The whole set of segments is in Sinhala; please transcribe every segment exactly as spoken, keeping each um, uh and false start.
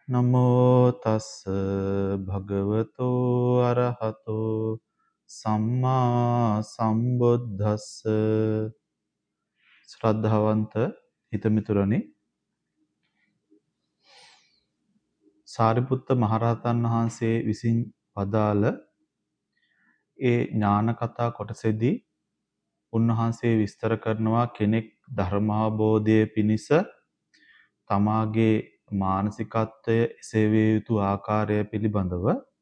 නමෝ තස් භගවතෝ අරහතෝ සම්මා සම්බුද්දස්ස ශ්‍රද්ධාවන්ත හිතමිතුරනි සාරිපුත්ත මහරහතන් වහන්සේ විසින් වදාළ ඒ ඥාන කතා කොටසේදී උන්වහන්සේ විස්තර කරනවා කෙනෙක් ධර්මාබෝධයේ පිණිස තමාගේ මානසිකත්වය එසවිය යුතු ආකාරය පිළිබඳව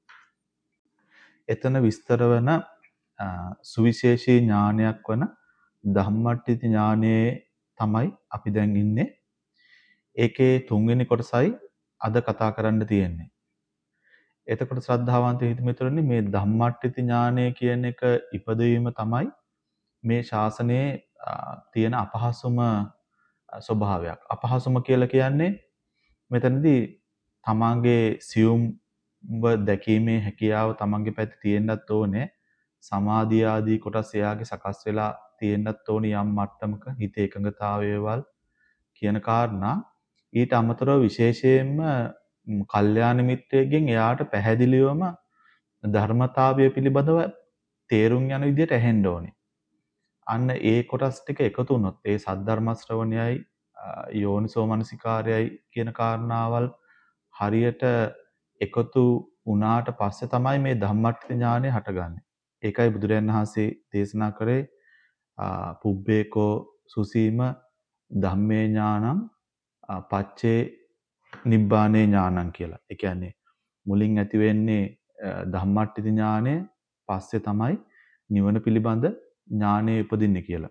එතන විස්තර වන සුවිශේෂී ඥානයක් වන ධම්මට්ඨිති ඥානයේ තමයි අපි දැන් ඉන්නේ. ඒකේ තුන්වෙනි කොටසයි අද කතා කරන්න තියෙන්නේ. එතකොට ශ්‍රද්ධාවන්ත හිතමිතුරනි මේ ධම්මට්ඨිති ඥානය කියන එක ඉපදවීම තමයි මේ ශාසනයේ තියෙන අපහසුම ස්වභාවයක්. අපහසුම කියලා කියන්නේ මෙතනදී තමාගේ සියුම්ව දැකීමේ හැකියාව තමන්ගේ පැත්තේ තියෙන්නත් ඕනේ. සමාධිය ආදී කොටස් එයාගේ සකස් වෙලා තියෙන්නත් ඕනේ යම් මට්ටමක හිත එකඟතාවයවල් කියන කාරණා. ඊට අමතරව විශේෂයෙන්ම කල්යාණ මිත්‍රයෙක්ගෙන් එයාට පැහැදිලිවම ධර්මතාවය පිළිබඳව තේරුම් යන විදිහට ඇහෙන්න ඕනේ. අන්න ඒ කොටස් ටික එකතු වුණොත් ඒ සද්ධර්ම ශ්‍රවණයයි යෝනිසෝ මනසිකාරයයි කියන කාරණාවල් හරියට එකතු වුණාට පස්සේ තමයි මේ ධම්මට්ඨ ඥානය හටගන්නේ. ඒකයි බුදුරයන් වහන්සේ දේශනා කරේ පුබ්බේකෝ සුසීම ධම්මේ ඥානං පච්චේ නිබ්බානේ ඥානං කියලා. ඒ කියන්නේ මුලින් ඇති වෙන්නේ ධම්මට්ඨ ඥානය, පස්සේ තමයි නිවන පිළිබඳ ඥානය උපදින්නේ කියලා.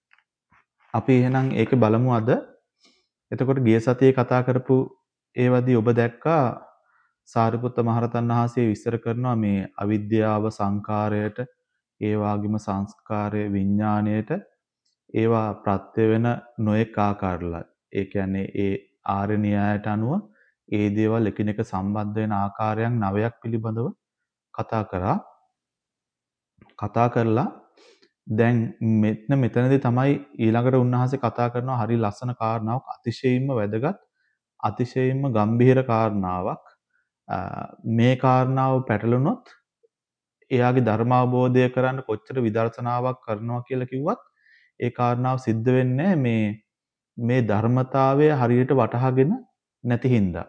අපි එහෙනම් ඒක බලමු අද. එතකොට ගිය සතියේ කතා කරපු ඒවදී ඔබ දැක්කා සාරිපුත්ත මහරහතන් වහන්සේ විස්තර කරනවා මේ අවිද්‍යාව සංකාරයට, ඒ වගේම සංස්කාරය විඥාණයට ඒවා ප්‍රත්‍ය වෙන නොඑක ආකාරලා. ඒ කියන්නේ ඒ ආර්ය න්‍යායට අනුව ඒ දේවල් එකිනෙක සම්බන්ධ වෙන ආකාරයන් නවයක් පිළිබඳව කතා කරා. කතා කරලා දැන් මෙතන මෙතනදී තමයි ඊළඟට උන්වහන්සේ කතා කරනවා හරි ලස්සන කාරණාවක්, අතිශයින්ම වැදගත්, අතිශයින්ම ගම්භීර කාරණාවක්. මේ කාරණාව පැටලුනොත් එයාගේ ධර්මාබෝධය කරන්න කොච්චර විදර්ශනාවක් කරනවා කියලා කිව්වත් ඒ කාරණාව සිද්ධ වෙන්නේ මේ මේ ධර්මතාවය හරියට වටහාගෙන නැති හින්දා.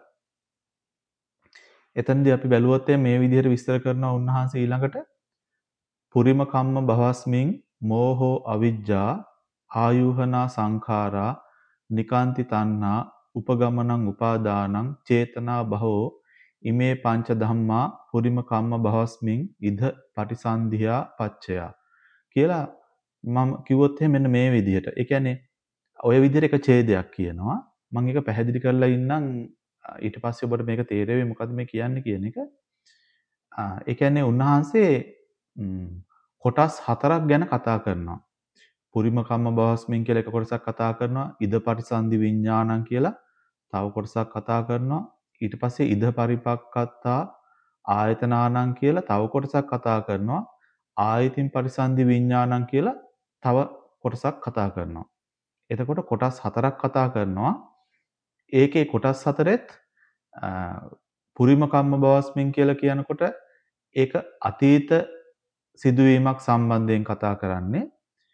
එතනදී අපි බැලුවොත් මේ විදිහට විස්තර කරනවා උන්වහන්සේ ඊළඟට පුරිම කම්ම භවස්මින් මෝහෝ අවිජ්ජා ආයුහනා සංඛාරා නිකාන්ති තණ්හා උපගමනං උපාදානං චේතනා බහෝ ඉමේ පංච ධම්මා පුරිම කම්ම භවස්මින් ඉද පටිසන්ධියා පච්චයා කියලා මම කිව්වොත් මෙන්න මේ විදිහට. ඒ කියන්නේ ඔය විදිහට එක ඡේදයක් කියනවා. මම ඒක පැහැදිලි කරලා ඉන්නම් ඊට පස්සේ ඔබට මේක තේරෙවි මොකද්ද මේ කියන්නේ කියන එක. ඒ කියන්නේ උන්වහන්සේ කොටස් හතරක් ගැන කතා කරනවා. පුරිම කම්ම භවස්මින් කියලා එක කොටසක් කතා කරනවා. ඉද පටිසන්ධි විඥානං කියලා තව කොටසක් කතා කරනවා. ඊට පස්සේ ඉද පරිපක්කත්තා ආයතනානං කියලා තව කොටසක් කතා කරනවා. ආයතින් පරිසන්ධි විඥානං කියලා තව කොටසක් කතා කරනවා. එතකොට කොටස් හතරක් කතා කරනවා. ඒකේ කොටස් හතරෙත් පුරිම කම්ම භවස්මින් කියලා කියනකොට ඒක අතීත සිදුවීමක් සම්බන්ධයෙන් කතා කරන්නේ.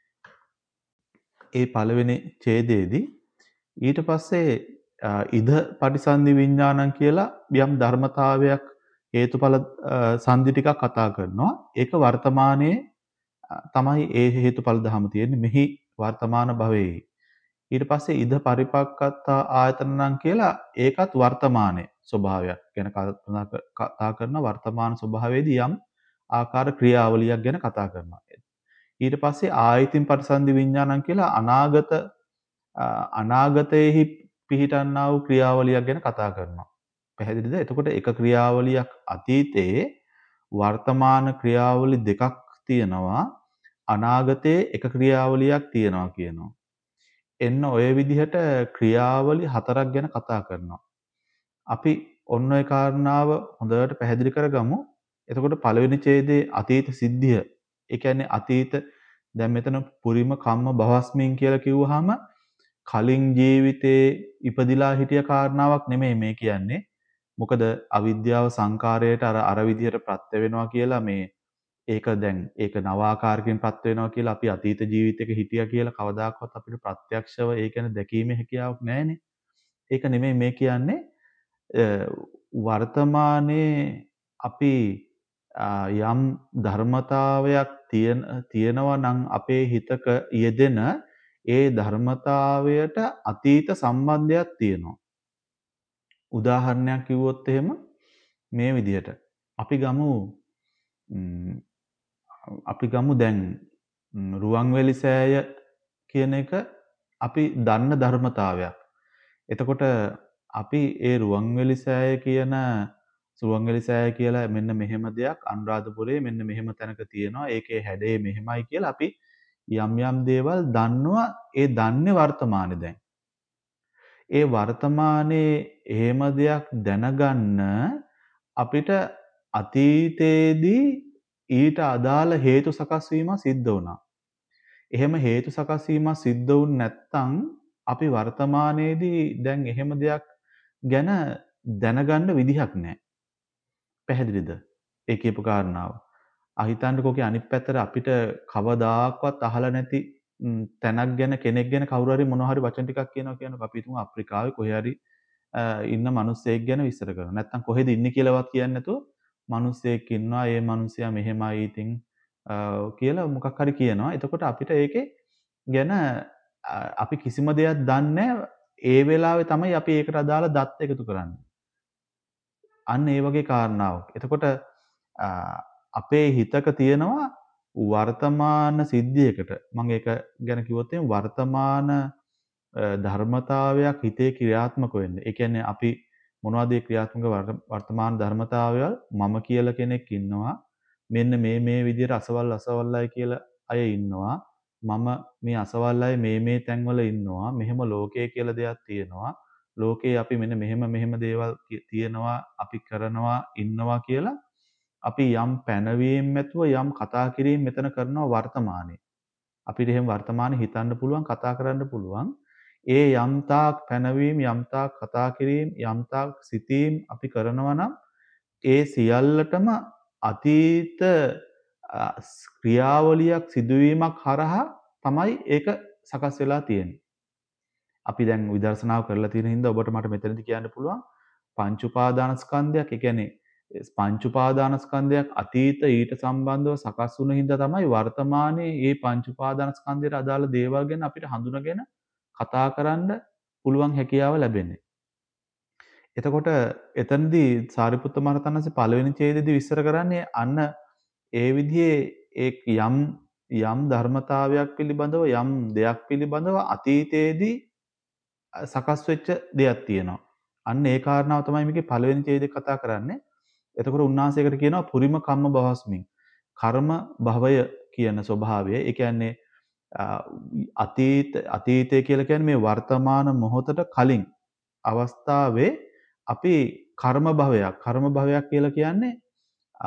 ඒ පළවෙනි ඡේදයේදී ඊට පස්සේ ඉද පටිසන්ධි විඥානං කියලා යම් ධර්මතාවයක් හේතුඵල සංදි ටිකක් කතා කරනවා. ඒක වර්තමානයේ තමයි ඒ හේතුඵල ධම තියෙන්නේ මෙහි වර්තමාන භවයේ. ඊට පස්සේ ඉද පරිපක්කත්තා ආයතනං කියලා ඒකත් වර්තමානයේ ස්වභාවයක් ගැන කතා කරන වර්තමාන ස්වභාවයේදී යම් ආකාර ක්‍රියාවලියක් ගැන කතා කරනවා. ඊට පස්සේ ආයතින් පරිසන්ධි විඥානං කියලා අනාගත අනාගතයේහි පිහිටන්නා වූ ක්‍රියාවලියක් ගැන කතා කරනවා. පැහැදිලිද? එතකොට එක ක්‍රියාවලියක් අතීතයේ වර්තමාන ක්‍රියාවලි දෙකක් තියෙනවා. අනාගතයේ එක ක්‍රියාවලියක් තියෙනවා කියනවා. එන්න ඔය විදිහට ක්‍රියාවලි හතරක් ගැන කතා කරනවා. අපි ඔන්න ඔය කාරණාව හොඳට පැහැදිලි කරගමු. එතකොට පළවෙනි ඡේදයේ අතීත සිද්ධිය. ඒ කියන්නේ අතීත දැන් මෙතන පුරිම කම්ම භවස්මින් කියලා කිව්වහම කලින් ජීවිතේ ඉපදිලා හිටිය කාරණාවක් නෙමෙයි මේ කියන්නේ. මොකද අවිද්‍යාව සංකාරයට අර අර විදිහට ප්‍රත්‍ය වෙනවා කියලා මේ ඒක දැන් ඒක නවාකාරකින් ප්‍රත්‍ය වෙනවා කියලා අපි අතීත ජීවිතයක හිටියා කියලා කවදාකවත් අපිට ප්‍රත්‍යක්ෂව ඒ කියන්නේ දැකීමේ හැකියාවක් නැහැනේ. ඒක නෙමෙයි මේ කියන්නේ අ, වර්තමානයේ අපි අ, යම් ධර්මතාවයක් තියෙන තියෙනවා නම් අපේ හිතක යෙදෙන ඒ ධර්මතාවයට අතීත සම්බන්ධයක් තියෙනවා. උදාහරණයක් කිව්වොත් එහෙම මේ විදිහට අපි ගමු ම්, අපි ගමු දැන් ම්, රුවන්වැලි සෑය කියන එක අපි දන්න ධර්මතාවයක්. එතකොට අපි ඒ රුවන්වැලි සෑය කියන රුවන්වැලි සෑය කියලා මෙන්න මෙහෙම දෙයක් අනුරාධපුරයේ මෙන්න මෙහෙම තැනක තියෙනවා. ඒකේ හැඩය මෙහෙමයි කියලා අපි යම් යම් දේවල් දන්නවා. ඒ දන්නේ වර්තමානයේ දැන්. ඒ වර්තමානයේ එහෙම දෙයක් දැනගන්න අපිට අතීතයේදී ඊට අදාළ හේතු සකස් වීම සිද්ධ වුණා. එහෙම හේතු සකස් වීම සිද්ධ වුනේ නැත්නම් අපි වර්තමානයේදී දැන් එහෙම දෙයක් ගැන දැනගන්න විදිහක් නැහැ. පැහැදිලිද? ඒ කියපු කාරණාව. අහිතන්නකෝ කි අනිත් පැත්තට අපිට කවදාක්වත් අහලා නැති ම්, තැනක් ගැන කෙනෙක් ගැන කවුරු හරි මොනවා හරි වචන ටිකක් කියනවා කියනකො අපි හිතමු අප්‍රිකාවේ කොහේ හරි අ, ඉන්න මිනිස්සෙක් ගැන විස්තර කරනවා. නැත්නම් කොහෙද ඉන්නේ කියලාවත් කියන්නේ නැතුව මිනිස්සෙක් ඉන්නවා. ඒ මිනිස්සයා මෙහෙමයි ඉතින් අ, කියලා මොකක් හරි කියනවා. එතකොට අපිට ඒකේ ගැන අ, අපි කිසිම දෙයක් දන්නේ නැහැ. ඒ වෙලාවේ තමයි අපි ඒකට අදාළ දත් එකතු කරන්නේ. අන්න ඒ වගේ කාරණාවක්. එතකොට අ, අපේ හිතක තියෙනවා වර්තමාන සිද්ධියකට මම ඒක ගැන කිව්වොත් එහෙනම් වර්තමාන අ, ධර්මතාවයක් හිතේ ක්‍රියාත්මක වෙන්නේ. ඒ කියන්නේ අපි මොනවද ඒ ක්‍රියාත්මක වර්ත- වර්තමාන ධර්මතාවයල් මම කියලා කෙනෙක් ඉන්නවා. මෙන්න මේ මේ විදිහට අසවල් අසවල්ලයි කියලා අය ඉන්නවා. මම මේ අසවල් අය මේ මේ තැන්වල ඉන්නවා. මෙහෙම ලෝකය කියලා දෙයක් තියෙනවා. ලෝකේ අපි මෙන්න මෙහෙම මෙහෙම දේවල් ki- තියෙනවා අපි කරනවා ඉන්නවා කියලා අපි යම් පැනවීම් ඇතුව යම් කතා කිරීම මෙතන කරනවා වර්තමානයේ. අපිට එහෙම වර්තමානයේ හිතන්න පුළුවන් කතා කරන්න පුළුවන්. ඒ යම් තාක් පැනවීම යම් තාක් කතා කිරීම යම් තාක් සිතීම් අපි කරනවා නම් ඒ සියල්ලටම අතීත අ, ක්‍රියාවලියක් සිදුවීමක් හරහා තමයි ඒක සකස් වෙලා තියෙන්නේ. අපි දැන් විදර්ශනාව කරලා තියෙන හින්දා ඔබට මට මෙතනදී කියන්න පුළුවන් පංච උපාදානස්කන්ධයක්. ඒ කියන්නේ පංච උපාදානස්කන්ධයක් අතීත ඊට සම්බන්ධව සකස් වුණ හින්දා තමයි වර්තමානයේ මේ පංච උපාදානස්කන්ධයට අදාළ දේවල් ගැන අපිට හඳුනගෙන කතා කරන්න පුළුවන් හැකියාව ලැබෙන්නේ. එතකොට එතනදී සාරිපුත්ත මහරහතන් වහන්සේ පළවෙනි ඡේදයේදී විස්තර කරන්නේ අන්න ඒ විදිහේ ඒ යම් යම් ධර්මතාවයක් පිළිබඳව යම් දෙයක් පිළිබඳව අතීතයේදී සකස් වෙච්ච දෙයක් තියෙනවා. අන්න ඒ කාරණාව තමයි මේකේ පළවෙනි ඡේදයේ කතා කරන්නේ. එතකොට උන්වහන්සේකට කියනවා පුරිම කම්ම භවස්මින්. කර්ම භවය කියන ස්වභාවය. ඒ කියන්නේ අ, අතීත අතීතය කියලා කියන්නේ මේ වර්තමාන මොහොතට කලින් අවස්ථාවේ අපි කර්ම භවයක් කර්ම භවයක් කියලා කියන්නේ අ,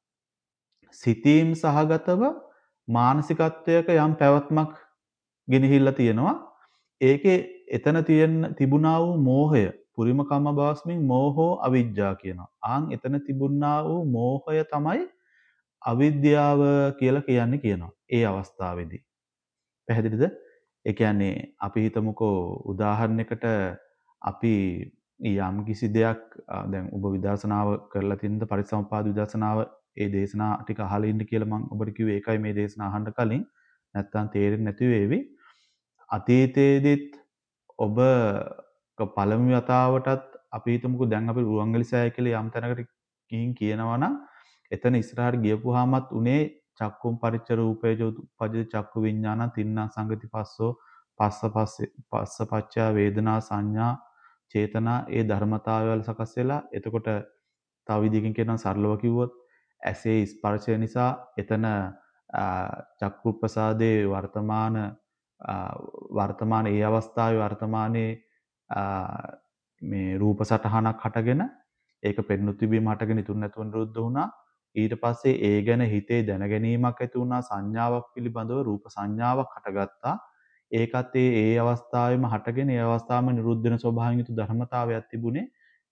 සිතීම් සහගතව මානසිකත්වයක යම් පැවැත්මක් ගෙනහිල්ලා තියෙනවා. ඒකේ එතන තියෙන තිබුණා වූ මෝහය පුරිම කම්ම භවස්මින් මෝහෝ අවිජ්ජා කියනවා. ආන් එතන තිබුණා වූ මෝහය තමයි අවිද්‍යාව කියලා කියන්නේ කියනවා. ඒ අවස්ථාවේදී. පැහැදිලිද? ඒ කියන්නේ අපි හිතමුකෝ උදාහරණයකට අපි යම් කිසි දෙයක් අ, දැන් ඔබ විදර්ශනාව කරලා තින්ද පරිසම්පාද විදර්ශනාව ඒ දේශනා ටික අහලා ඉන්න කියලා මම ඔබට කිව්වේ ඒකයි මේ දේශනා අහන්න කලින් නැත්තම් තේරෙන්නේ නැති වේවි. අතීතයේදීත් ඔබ ක- පළමු වතාවටත් අපි හිතමුකෝ දැන් අපි රුවන්වැලි සෑය කියලා යම් තැනකට ගිහින් කියනවා නම් එතන ඉස්සරහට ගියපුවාමත් උනේ චක්කුම් පරිච්ඡ රූපේජ උපජ්ජ චක්කු විඥාන තින්න සංගති පස්සෝ පස්ස පස්සේ පස්ස පච්චා වේදනා සංඥා චේතනා ඒ ධර්මතාවයල් සකස් වෙලා එතකොට තව විදිහකින් කියනවා සරලව කිව්වොත් ඇසේ ස්පර්ශය නිසා එතන ආ, චක්කු ප්‍රසාදේ වර්තමාන ආ, වර්තමාන ඒ අවස්ථාවේ වර්තමානයේ ආ, මේ රූප සටහනක් හටගෙන ඒක පෙනුත් තිබීම හටගෙන ඉතුරු නැතුව නිරුද්ධ වුණා. ඊට පස්සේ ඒ ගැන හිතේ දැනගැනීමක් ඇති වුණා. සංඥාවක් පිළිබඳව රූප සංඥාවක් හටගත්තා. ඒකත් ඒ ඒ අවස්ථාවේම හටගෙන ඒ අවස්ථාවේම නිරුද්ධ වෙන ස්වභාවයෙන් යුතු ධර්මතාවයක් තිබුණේ.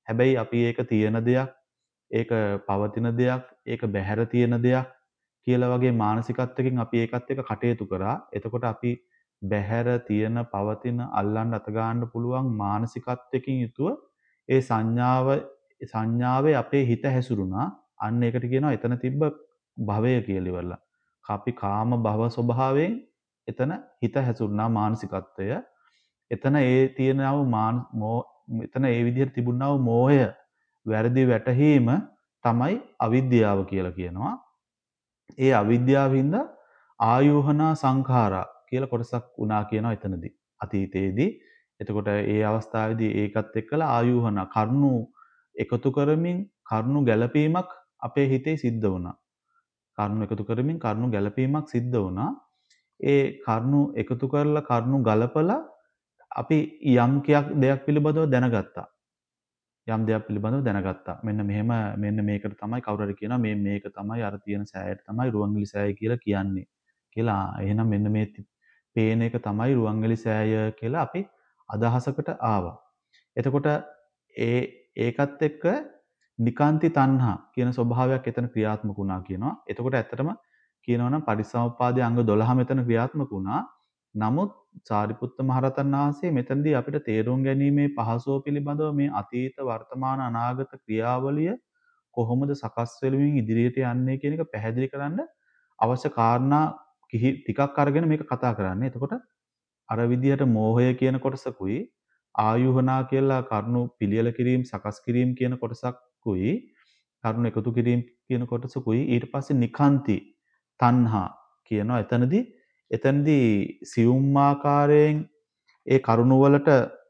හැබැයි අපි ඒක තියෙන දෙයක්, ඒක පවතින දෙයක්, ඒක බැහැර තියෙන දෙයක් කියලා වගේ මානසිකත්වයකින් අපි ඒකත් එක්ක කටයුතු කරා. එතකොට අපි බැහැර තියෙන, පවතින, අල්ලන්න අත ගන්න පුළුවන් මානසිකත්වයකින් යුතුව ඒ සංඥාව සංඥාවේ අපේ හිත හැසිරුණා. අන්න ඒකට කියනවා එතන තිබ්බ භවය කියලා ඉවරලා. අපි කාම භව ස්වභාවයෙන් එතන හිත හැසිරුණා මානසිකත්වය. එතන ඒ තියෙනා වූ මාන මෝ එතන ඒ විදිහට තිබුණා වූ මෝහය, වැරදි වැටහීම තමයි අවිද්‍යාව කියලා කියනවා. ඒ අවිද්‍යාවින්ද ආයෝහනා සංඛාරා කියලා කොටසක් වුණා කියනවා එතනදී. අතීතයේදී. එතකොට ඒ අවස්ථාවේදී ඒකත් එක්කලා ආයෝහන කරුණු එකතු කරමින් කරුණු ගැළපීමක් අපේ හිතේ සිද්ධ වුණා. කරුණු එකතු කරමින් කරුණු ගැළපීමක් සිද්ධ වුණා. ඒ කරුණු එකතු කරලා කරුණු ගලපලා අපි යම් කියක් දෙයක් පිළිබඳව දැනගත්තා. යම් දෙයක් පිළිබඳව දැනගත්තා. මෙන්න මෙහෙම මෙන්න මේකට තමයි කවුරු හරි කියනවා මේ මේක තමයි අර තියෙන සෑයට තමයි රුවන්වැලි සෑය කියලා කියන්නේ. කියලා එහෙනම් මෙන්න මේ පේන එක තමයි රුවන්වැලි සෑය කියලා අපි අදහසකට ආවා. එතකොට ඒ ඒකත් එක්ක නිකාන්ති තණ්හා කියන ස්වභාවයක් එතන ක්‍රියාත්මක වුණා කියනවා. එතකොට ඇත්තටම කියනවනම් පටිච්චසමුප්පාදයේ අංග දොළහම එතන ක්‍රියාත්මක වුණා. නමුත් සාරිපුත්ත මහරහතන් වහන්සේ මෙතනදී අපිට තේරුම් ගැනීමේ පහසුව පිළිබඳව මේ අතීත වර්තමාන අනාගත ක්‍රියාවලිය කොහොමද සකස් වෙමින් ඉදිරියට යන්නේ කියන එක පැහැදිලි කරන්න අවශ්‍ය කාරණා කිහි ටිකක් අරගෙන මේක කතා කරන්නේ. එතකොට අර විදිහට මෝහය කියන කොටසකුයි ආයුහනා කියලා කරුණු පිළියෙල කිරීම සකස් කිරීම කියන කොටසකුයි කරුණු එකතු කිරීම කියන කොටසකුයි ඊට පස්සේ නිකාන්ති තණ්හා කියනවා. එතනදී එතනදී සියුම් ආකාරයෙන් ඒ කරුණු වලට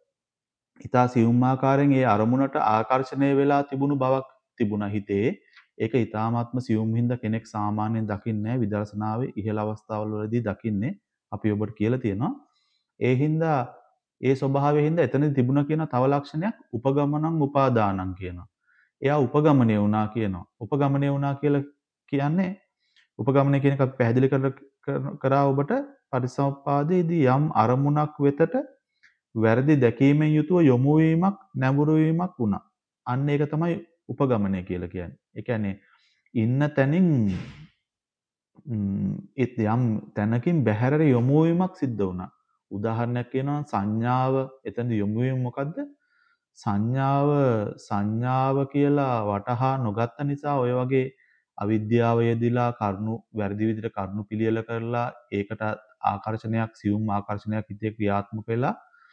ඊටා සියුම් ආකාරයෙන් ඒ අරමුණට ආකර්ෂණය වෙලා තිබුණු බවක් තිබුණා හිතේ. ඒක ඊටාත්ම සියුම් හින්දා කෙනෙක් සාමාන්‍යයෙන් දකින්නේ නැහැ. විදර්ශනාවේ ඉහළ අවස්ථාවල වලදී දකින්නේ. අපි ඔබට කියලා තියෙනවා. ඒ හින්දා ඒ ස්වභාවයෙන් හින්දා එතනදී තිබුණා කියන තව ලක්ෂණයක් උපගමනං උපාදානං කියනවා. එයා උපගමනය වුණා කියනවා. උපගමනය වුණා කියලා කියන්නේ උපගමනය කියන එක අපි පැහැදිලි කරා ඔබට පටිච්චසමුප්පාදයේදී යම් අරමුණක් වෙතට වැරදි දැකීමෙන් යුතුව යොමු වීමක් නැඹුරු වීමක් වුණා. අන්න ඒක තමයි උපගමනය කියලා කියන්නේ. ඒ කියන්නේ ඉන්න තැනින් යම් තැනකින් බැහැරට යොමු වීමක් සිද්ධ වුණා. උදාහරණයක් කියනවා සංඥාව එතනද යොමු වීම මොකද්ද? සංඥාව සංඥාව කියලා වටහා නොගත්ත නිසා ඔය වගේ අවිද්‍යාව යෙදිලා කරුණු වැරදි විදිහට කරුණු පිළියෙල කරලා ඒකට ආකර්ෂණයක් සියුම් ආකර්ෂණයක් හිතේ ක්‍රියාත්මක වෙලා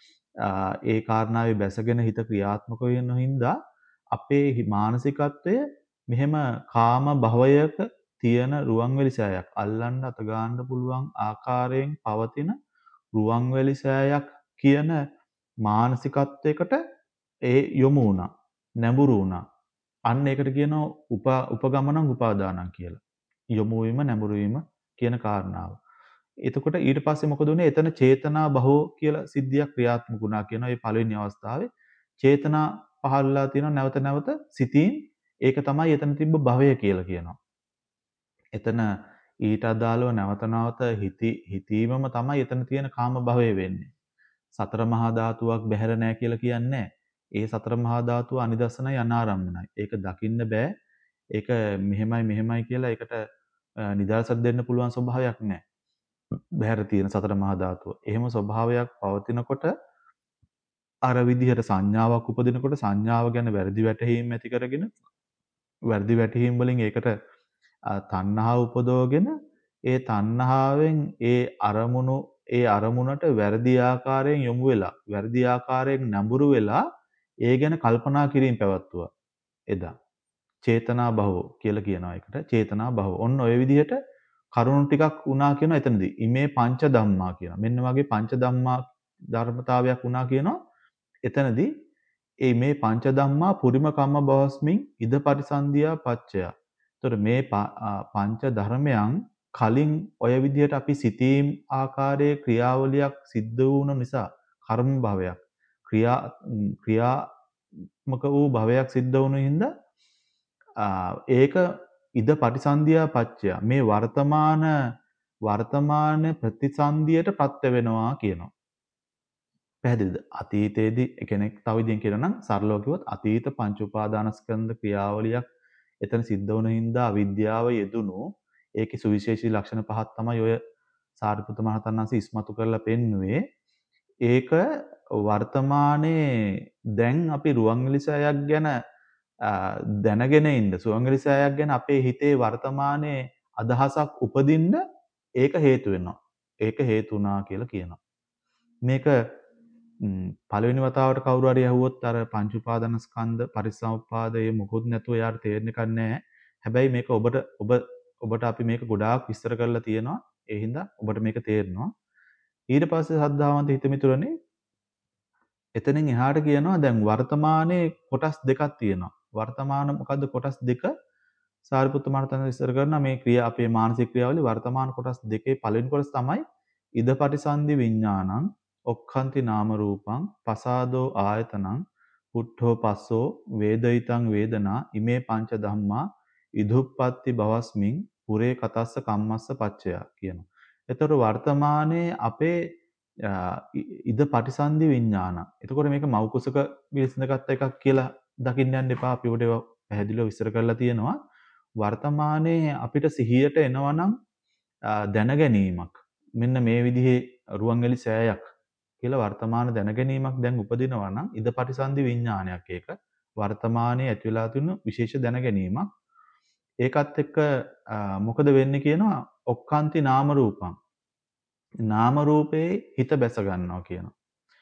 ඒ කාරණාවේ බැසගෙන හිත ක්‍රියාත්මක වෙන හින්දා අපේ මානසිකත්වය මෙහෙම කාම භවයක තියෙන රුවන්වැලි සෑයක් අල්ලන්න අත ගන්න පුළුවන් ආකාරයෙන් පවතින රුවන්වැලි සෑයක් කියන මානසිකත්වයකට ඒ යොමු වුණා නැඹුරු වුණා. අන්න ඒකට කියනවා උප උපගමනං උපාදානං කියලා. යොමු වීම නැඹුරු වීම කියන කාරණාව. එතකොට ඊට පස්සේ මොකද උනේ? එතන චේතනා බහෝ කියලා සිද්ධියක් ක්‍රියාත්මක වුණා කියනවා. මේ පළවෙනි අවස්ථාවේ චේතනා පහළලා තියෙනවා නැවත නැවත සිතින්. ඒක තමයි එතන තිබ්බ භවය කියලා කියනවා. එතන ඊට අදාළව නැවත නැවත හිති හිතීමම තමයි එතන තියෙන කාම භවය වෙන්නේ. සතර මහා ධාතුවක් බැහැර නැහැ කියලා කියන්නේ ඒ සතර මහා ධාතුව අනිදස්සනයි අනාරම්මනයි. ඒක දකින්න බෑ. ඒක මෙහෙමයි මෙහෙමයි කියලා ඒකට නිදර්ශන දෙන්න පුළුවන් ස්වභාවයක් නැහැ. බැහැර තියෙන සතර මහා ධාතුව. එහෙම ස්වභාවයක් පවතිනකොට අර විදිහට සංඥාවක් උපදිනකොට සංඥාව ගැන වැරදි වැටහීම් ඇති කරගෙන වැරදි වැටහීම් වලින් ඒකට තණ්හාව උපදවගෙන ඒ තණ්හාවෙන් ඒ අරමුණු ඒ අරමුණට වැරදි ආකාරයෙන් යොමු වෙලා වැරදි ආකාරයෙන් නැඹුරු වෙලා ඒ ගැන කල්පනා කිරීම පැවැත්තුවා එදා. චේතනා භවෝ කියලා කියනවා ඒකට. චේතනා භවෝ. ඔන්න ඔය විදිහට කරුණු ටිකක් වුණා කියන එතනදී. ඉමේ පංච ධම්මා කියනවා. මෙන්න වගේ පංච ධම්මා ධර්මතාවයක් වුණා කියනවා. එතනදී ඒ මේ පංච ධම්මා පුරිම කම්ම භවස්මින් ඉද පරිසන්දියා පච්චය. ඒතර මේ පංච ධර්මයන් කලින් ඔය විදිහට අපි සිතීම් ආකාරයේ ක්‍රියාවලියක් සිද්ධ වුණ නිසා කර්ම භවයක් ක්‍රියා ක්‍රියාත්මක වූ භවයක් සිද්ධ වුණු හින්දා ඒක ඉද පටිසන්ධියා පච්චය මේ වර්තමාන වර්තමාන ප්‍රතිසන්ධියට ප්‍රත්‍ය වෙනවා කියනවා. පැහැදිලිද? අතීතයේදී කෙනෙක් තව විදිහෙන් කියනවා නම් සරලව කිව්වොත් අතීත පංච උපාදානස්කන්ධ ක්‍රියාවලියක් එතන සිද්ධ වුණ හින්දා අවිද්‍යාව යෙදුණු ඒකේ සුවිශේෂී ලක්ෂණ පහක් තමයි ඔය සාරිපුත්ත මහරහතන් වහන්සේ ඉස්මතු කරලා පෙන්නුවේ. ඒක වර්තමානයේ දැන් අපි රුවන්වැලි සෑයක් ගැන දැනගෙන ඉන්න රුවන්වැලි සෑයක් ගැන අපේ හිතේ වර්තමානයේ අදහසක් උපදින්න ඒක හේතු වෙනවා. ඒක හේතු වුණා කියලා කියනවා. මේක පළවෙනි වතාවට කවුරු හරි ඇහුවොත් අර පංච උපාදානස්කන්ධ පරිසම්පාදයේ මොකොත් නැතුව යාට තේරෙන්නේ නැහැ. හැබැයි මේක ඔබට ඔබ ඔබට අපි මේක ගොඩාක් විස්තර කරලා තියෙනවා. ඒ හින්දා ඔබට මේක තේරෙනවා. ඊට පස්සේ සද්ධාවන්ත හිතමිතුරනේ එතනින් එහාට කියනවා දැන් වර්තමානයේ කොටස් දෙකක් තියෙනවා. වර්තමාන මොකද්ද කොටස් දෙක? සාරිපුත්ත මහරහතන් විස්තර කරන මේ ක්‍රියා අපේ මානසික ක්‍රියාවලිය වර්තමාන කොටස් දෙකේ පළවෙනි කොටස තමයි ඉද පටිසන්ධි විඥානං ඔක්ඛන්ති නාම රූපං පසාදෝ ආයතනං පුට්ඨෝ පස්සෝ වේදිතං වේදනා ඉමේ පංච ධම්මා ඉදුප්පත්ති භවස්මින් පුරේ කතස්ස කම්මස්ස පච්චය කියනවා. එතකොට වර්තමානයේ අපේ ඉද පටිසන්ධි විඥාන. එතකොට මේක මව් කුසක විශ්ඳගත් එකක් කියලා දකින්න යන්න එපා. අපි උඩ පැහැදිලිව විස්තර කරලා තියෙනවා. වර්තමානයේ අපිට සිහියට එනවා නම් දැන ගැනීමක්. මෙන්න මේ විදිහේ රුවන්වැලි සෑයක් කියලා වර්තමාන දැන ගැනීමක් දැන් උපදිනවා නම් ඉද පටිසන්ධි විඥානයක් ඒක. වර්තමානයේ ඇති වෙලා තියෙන විශේෂ දැන ගැනීමක්. ඒකත් එක්ක මොකද වෙන්නේ කියනවා ඔක්කාන්ති නාම රූපං. නාම රූපේ හිත බැස ගන්නවා කියනවා.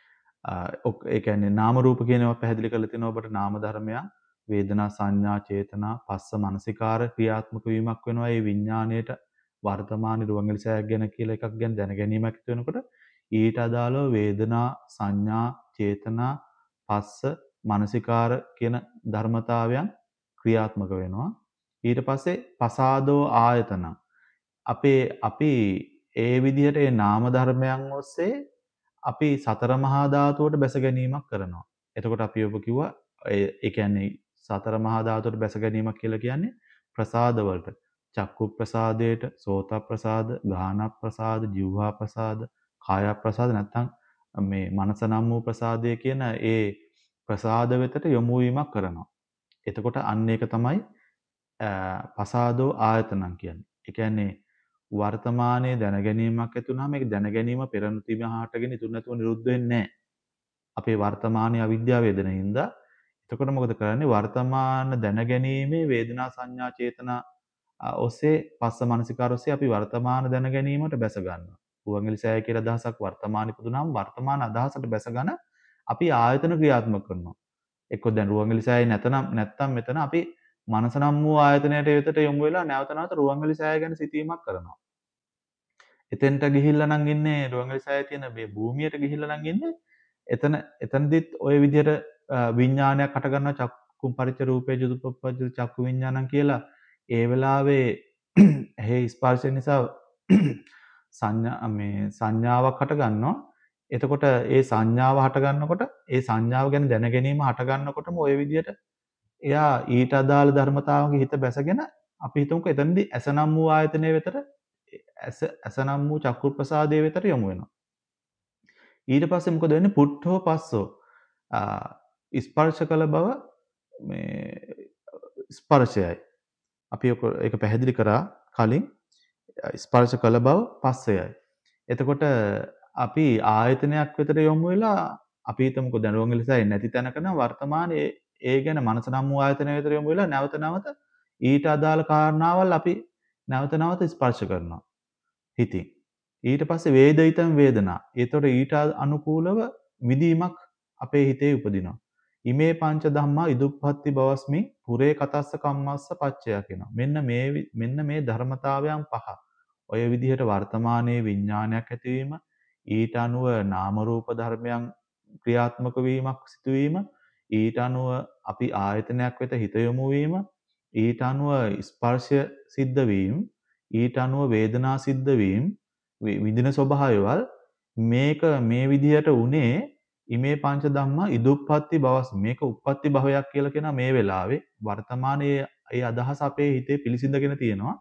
ඒ කියන්නේ නාම රූප කියනවා පැහැදිලි කරලා තිනවා ඔබට නාම ධර්මයන් වේදනා සංඥා චේතනා පස්ස මනසිකාර ක්‍රියාත්මක වීමක් වෙනවා. ඒ විඥාණයට වර්තමාන රුවන්වැලි සෑයක් ගැන කියලා එකක් ගැන දැන ගැනීමක් ඇති වෙනකොට ඊට අදාළව වේදනා සංඥා චේතනා පස්ස මනසිකාර කියන ධර්මතාවයන් ක්‍රියාත්මක වෙනවා. ඊට පස්සේ පසාදෝ ආයතන අපේ අපි ඒ විදිහට ඒ නාම ධර්මයන් ඔස්සේ අපි සතර මහා ධාතුවට බැස ගැනීමක් කරනවා. එතකොට අපි ඔබ කිව්වා ඒ කියන්නේ සතර මහා ධාතුවට බැස ගැනීමක් කියලා කියන්නේ ප්‍රසාද වලට. චක්කු ප්‍රසාදයට, සෝත ප්‍රසාද, ගාහන ප්‍රසාද, જીවහා ප්‍රසාද, කාය ප්‍රසාද නැත්නම් මේ මනස නම් වූ ප්‍රසාදය කියන ඒ ප්‍රසාද වෙතට යොමු වීමක් කරනවා. එතකොට අන්න ඒක තමයි පසාදෝ ආයතනං කියන්නේ. ඒ කියන්නේ වර්තමානයේ දැන ගැනීමක් ඇති වුණාම මේක දැන ගැනීම පෙර නොතිබෙන හාටගෙන ඉතුරු නැතුව නිරුද්ධ වෙන්නේ නැහැ. අපේ වර්තමානයේ අවිද්‍යාව වේදන හින්දා එතකොට මොකද කරන්නේ වර්තමාන දැන ගැනීමේ වේදනා සංඥා චේතනා ඔස්සේ පස්ස මනසිකාර ඔස්සේ අපි වර්තමාන දැන ගැනීමට බැස ගන්නවා. රුවන්වැලි සෑය කියලා අදහසක් වර්තමාන ඉපදුනාම වර්තමාන අදහසට බැසගෙන අපි ආයතන ක්‍රියාත්මක කරනවා. එක්ක දැන් රුවන්වැලි සෑය නැතනම් නැත්තම් මෙතන අපි මනස නම් වූ ආයතනයට වෙතට යොමු වෙලා නැවත නැවත රුවන්වැලි සෑය ගැන සිතීමක් කරනවා. එතෙන්ට ගිහිල්ලා නම් ඉන්නේ රුවන්වැලි සෑයේ තියෙන මේ භූමියට ගිහිල්ලා නම් ඉන්නේ එතන එතනදිත් ওই විදිහට විඥානයක් හට ගන්නවා චක්කුම් පරිච්ඡ රූපේ ජුදුප්පජ්ජ චක්කු විඥානං කියලා ඒ වෙලාවේ ඇහි ස්පර්ශය නිසා සංඥා මේ සංඥාවක් හට ගන්නවා. එතකොට ඒ සංඥාව හට ගන්නකොට ඒ සංඥාව ගැන දැන ගැනීම හට ගන්නකොටම ওই විදිහට එයා ඊට අදාළ ධර්මතාවගේ හිත බැසගෙන අපි හිතමුකෝ එතනදී ඇස නම් වූ ආයතනයේ වෙතට ඇස ඇස නම් වූ චක්කු ප්‍රසාදයේ වෙතට යොමු වෙනවා. ඊට පස්සේ මොකද වෙන්නේ? පුට්ඨෝ පස්සෝ ස්පර්ශ කළ බව මේ ස්පර්ශයයි. අපි ඒක පැහැදිලි කරා කලින් ස්පර්ශ කළ බව පස්සයයි. එතකොට අපි ආයතනයක් වෙතට යොමු වෙලා අපි හිතමුකෝ දැන් රුවන්වැලි සෑය නැති තැනක නම් වර්තමානයේ ඒ ගැන මනස නම් වූ ආයතනය වෙතට යොමු වෙලා නැවත නැවත ඊට අදාළ කාරණාවල් අපි නැවත නැවත ස්පර්ශ කරනවා හිතින්. ඊට පස්සේ වේදිතං වේදනා. ඒතකොට ඊට අනුකූලව විදීමක් අපේ හිතේ උපදිනවා. ඉමේ පංච ධම්මා ඉදුප්පත්ති භවස්මි පුරේ කතස්ස කම්මස්ස පච්චය කියනවා. මෙන්න මේ මෙන්න මේ ධර්මතාවයන් පහ. ඔය විදිහට වර්තමානයේ විඥානයක් ඇතිවීම, ඊට අනුව නාම රූප ධර්මයන් ක්‍රියාත්මක වීමක් සිදුවීම, ඊට අනුව අපි ආයතනයක් වෙත හිත යොමු වීම, ඊට අනුව ස්පර්ශය සිද්ධ වීම, ඊට අනුව වේදනා සිද්ධ වීම, විඳින ස්වභාවයවල් මේක මේ විදිහට උනේ ඉමේ පංච ධම්මා ඉදුප්පත්ති භවස් මේක උප්පත්ති භවයක් කියලා කියන මේ වෙලාවේ වර්තමානයේ ඒ අදහස අපේ හිතේ පිළිසිඳගෙන තියෙනවා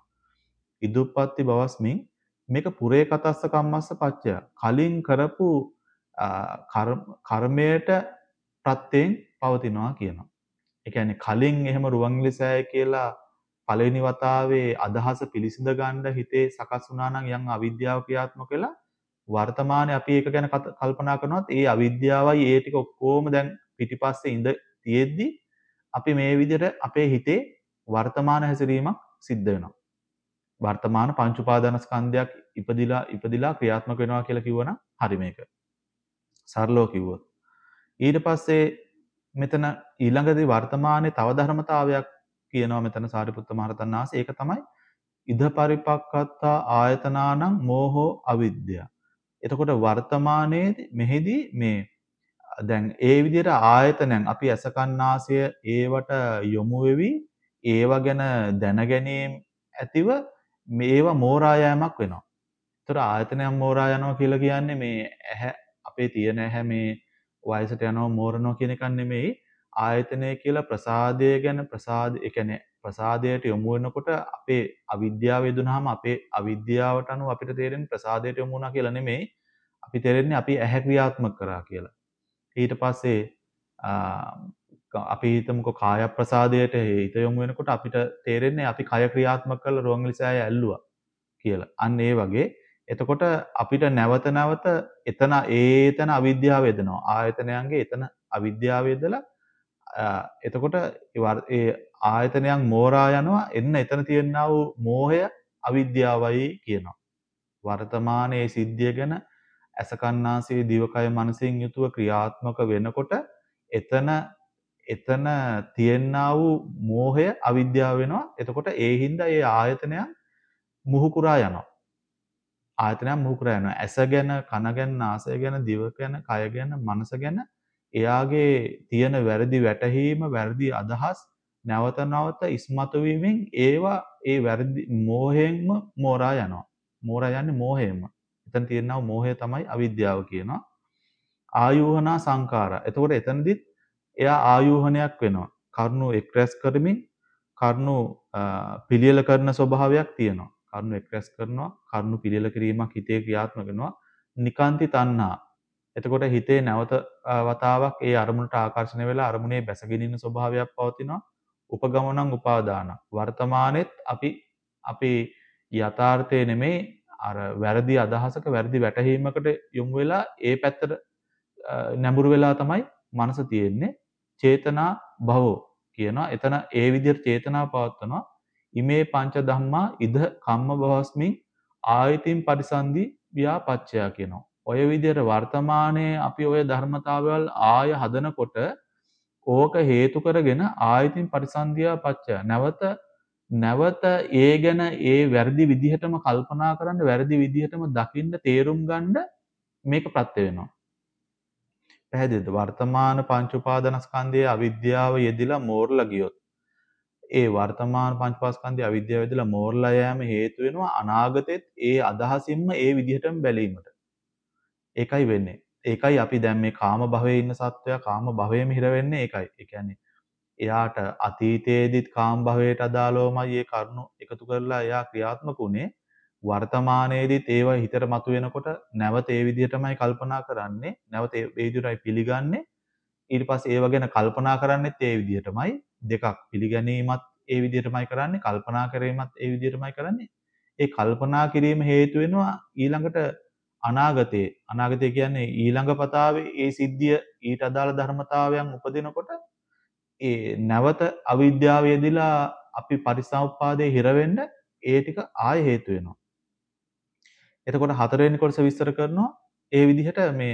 ඉදුප්පත්ති භවස්මින් මේක පුරේ කතස්ස කම්මස්ස පච්චය කලින් කරපු කර්ම කර්මයට ප්‍රත්‍යයෙන් පවතිනවා කියනවා. ඒ කියන්නේ කලින් එහෙම රුවන්වැලිසෑය කියලා පළවෙනි වතාවේ අදහස පිළිසිඳ ගන්න හිතේ සකස් වුණා නම් යම් අවිද්‍යාව ක්‍රියාත්මක වෙලා වර්තමානයේ අපි ඒක ගැන කල්පනා කරනවත් ඒ අවිද්‍යාවයි ඒ ටික ඔක්කොම දැන් පිටිපස්සේ ඉඳ තියෙද්දි අපි මේ විදිහට අපේ හිතේ වර්තමාන හැසිරීමක් සිද්ධ වෙනවා. වර්තමාන පංච උපාදානස්කන්ධයක් ඉපදිලා ඉපදිලා ක්‍රියාත්මක වෙනවා කියලා කිව්වනම් හරි මේක. සරලව කිව්වොත්. ඊට පස්සේ මෙතන ඊළඟදී වර්තමානයේ තව ධර්මතාවයක් කියනවා මෙතන සාරිපුත්ත මහරහතන් වහන්සේ. ඒක තමයි ඉද පරිපක්කත්තා ආයතනානං මෝහෝ අවිද්‍යාව. එතකොට වර්තමානයේ මෙහිදී මේ දැන් ඒ විදිහට ආයතනයන් අපි අසකන්නාසය ඒවට යොමු වෙවි ඒව ගැන දැන ගැනීම ඇතිව මේවා මෝරා යෑමක් වෙනවා. ඒතර ආයතනයන් මෝරා යනවා කියලා කියන්නේ මේ ඇහැ අපේ තියෙන ඇහැ මේ වයසට යනවා මෝරනවා කියන එකක් නෙමෙයි. ආයතනය කියලා ප්‍රසාදය ගැන ප්‍රසාද ඒ කියන්නේ ප්‍රසාදයට යොමු වෙනකොට අපේ අවිද්‍යාව යෙදුනහම අපේ අවිද්‍යාවට අනුව අපිට තේරෙන ප්‍රසාදයට යොමු වුණා කියලා නෙමෙයි. අපි තේරෙන්නේ අපි ඇහැ ක්‍රියාත්මක කරා කියලා. ඊට පස්සේ අපි හිතමුකෝ කාය ප්‍රසාදයට හිත යොමු වෙනකොට අපිට තේරෙන්නේ අපි කය ක්‍රියාත්මක කරලා රුවන්වැලිසෑය ඇල්ලුවා කියලා. අන්න ඒ වගේ එතකොට අපිට නැවත නැවත එතන ඒතන අවිද්‍යාව යෙදෙනවා. ආයතනයන්ගේ එතන අවිද්‍යාව යෙදලා එතකොට ඒ ආයතනයන් මෝරා යනවා. එන්න එතන තියෙනා වූ මෝහය අවිද්‍යාවයි කියනවා. වර්තමානයේ සිද්ධිය ගැන අසකන්නාසයේ දිවකය මනසින් යුතුව ක්‍රියාත්මක වෙනකොට එතන එතන තියෙනා වූ මෝහය අවිද්‍යාව වෙනවා. එතකොට ඒ හින්දා ඒ ආයතනයන් මුහුකුරා යනවා. ආයතනයන් මුහුකුරා යනවා. ඇස ගැන, කන ගැන, නාසය ගැන, දිව ගැන, කය ගැන, මනස ගැන එයාගේ තියෙන වැරදි වැටහීම, වැරදි අදහස් නැවත නැවත ඉස්මතු වීමෙන් ඒවා ඒ වැරදි මෝහයෙන්ම මෝරා යනවා. මෝරා යන්නේ මෝහයෙන්ම. එතන තියෙනා මෝහය තමයි අවිද්‍යාව කියනවා. ආයෝහනා සංඛාරා. එතකොට එතනදිත් එයා ආයෝහනයක් වෙනවා. කරුණු එක්රැස් කරමින් කරුණු පිළියෙල කරන ස්වභාවයක් තියෙනවා. කරුණු එක්රැස් කරනවා, කරුණු පිළියෙල කිරීමක් හිතේ ක්‍රියාත්මක වෙනවා. නිකාන්ති තණ්හා. එතකොට හිතේ නැවත වතාවක් ඒ අරමුණට ආකර්ෂණය වෙලා අරමුණේ බැසගෙන ඉන්න ස්වභාවයක් පවතිනවා. උපගමනං උපාදාන. වර්තමානෙත් අපි අපි යථාර්ථය නෙමේ අර වැරදි අදහසක වැරදි වැටහීමකට යොමු වෙලා ඒ පැත්තට නැඹුරු වෙලා තමයි මනස තියෙන්නේ. චේතනා භවෝ කියනවා. එතන ඒ විදිහට චේතනාව පවත්වනවා. ඉමේ පංච ධම්මා ඉද කම්ම භවස්මින් ආයතින් පරිසන්දි ව්‍යාපච්චය කියනවා. ඔය විදිහට වර්තමානයේ අපි ඔය ධර්මතාවයල් ආය හදනකොට ඕක හේතු කරගෙන ආයතින් පරිසන්දියා පච්චය. නැවත නැවත ඒ ගැන ඒ වැරදි විදිහටම කල්පනා කරන්න, වැරදි විදිහටම දකින්න, තේරුම් ගන්න මේක ප්‍රත්‍ය වෙනවා. පැහැදිලිද? වර්තමාන පංච උපාදානස්කන්ධයේ අවිද්‍යාව යෙදිලා මෝරලා ගියොත් ඒ වර්තමාන පංච උපාදානස්කන්ධයේ අවිද්‍යාව යෙදිලා මෝරලා යෑම හේතු වෙනවා අනාගතෙත් ඒ අදහසින්ම ඒ විදිහටම බැලීමට. ඒකයි වෙන්නේ. ඒකයි අපි දැන් මේ කාම භවයේ ඉන්න සත්වයා කාම භවයේම හිර වෙන්නේ ඒකයි. ඒ කියන්නේ එයාට අතීතයේදීත් කාම භවයට අදාළවමයි ඒ කරුණු එකතු කරලා එයා ක්‍රියාත්මක උනේ. වර්තමානයේදීත් ඒවා හිතට මතුවෙනකොට නැවත ඒ විදිහටමයි කල්පනා කරන්නේ. නැවත ඒ විදිහටයි පිළිගන්නේ. ඊට පස්සේ ඒව ගැන කල්පනා කරන්නෙත් ඒ විදිහටමයි. දෙකක් පිළිගැනීමත් ඒ විදිහටමයි කරන්නේ. කල්පනා කිරීමත් ඒ විදිහටමයි කරන්නේ. ඒ කල්පනා කිරීම හේතු වෙනවා ඊළඟට අනාගතේ. අනාගතය කියන්නේ ඊළඟ පතාවේ ඒ සිද්ධිය ඊට අදාළ ධර්මතාවයන් උපදිනකොට ඒ නැවත අවිද්‍යාව යෙදිලා අපි පරිසම්පාදයේ හිර වෙන්න ඒ ටික ආය හේතු වෙනවා. එතකොට හතරවෙනි කොටස විස්තර කරනවා ඒ විදිහට මේ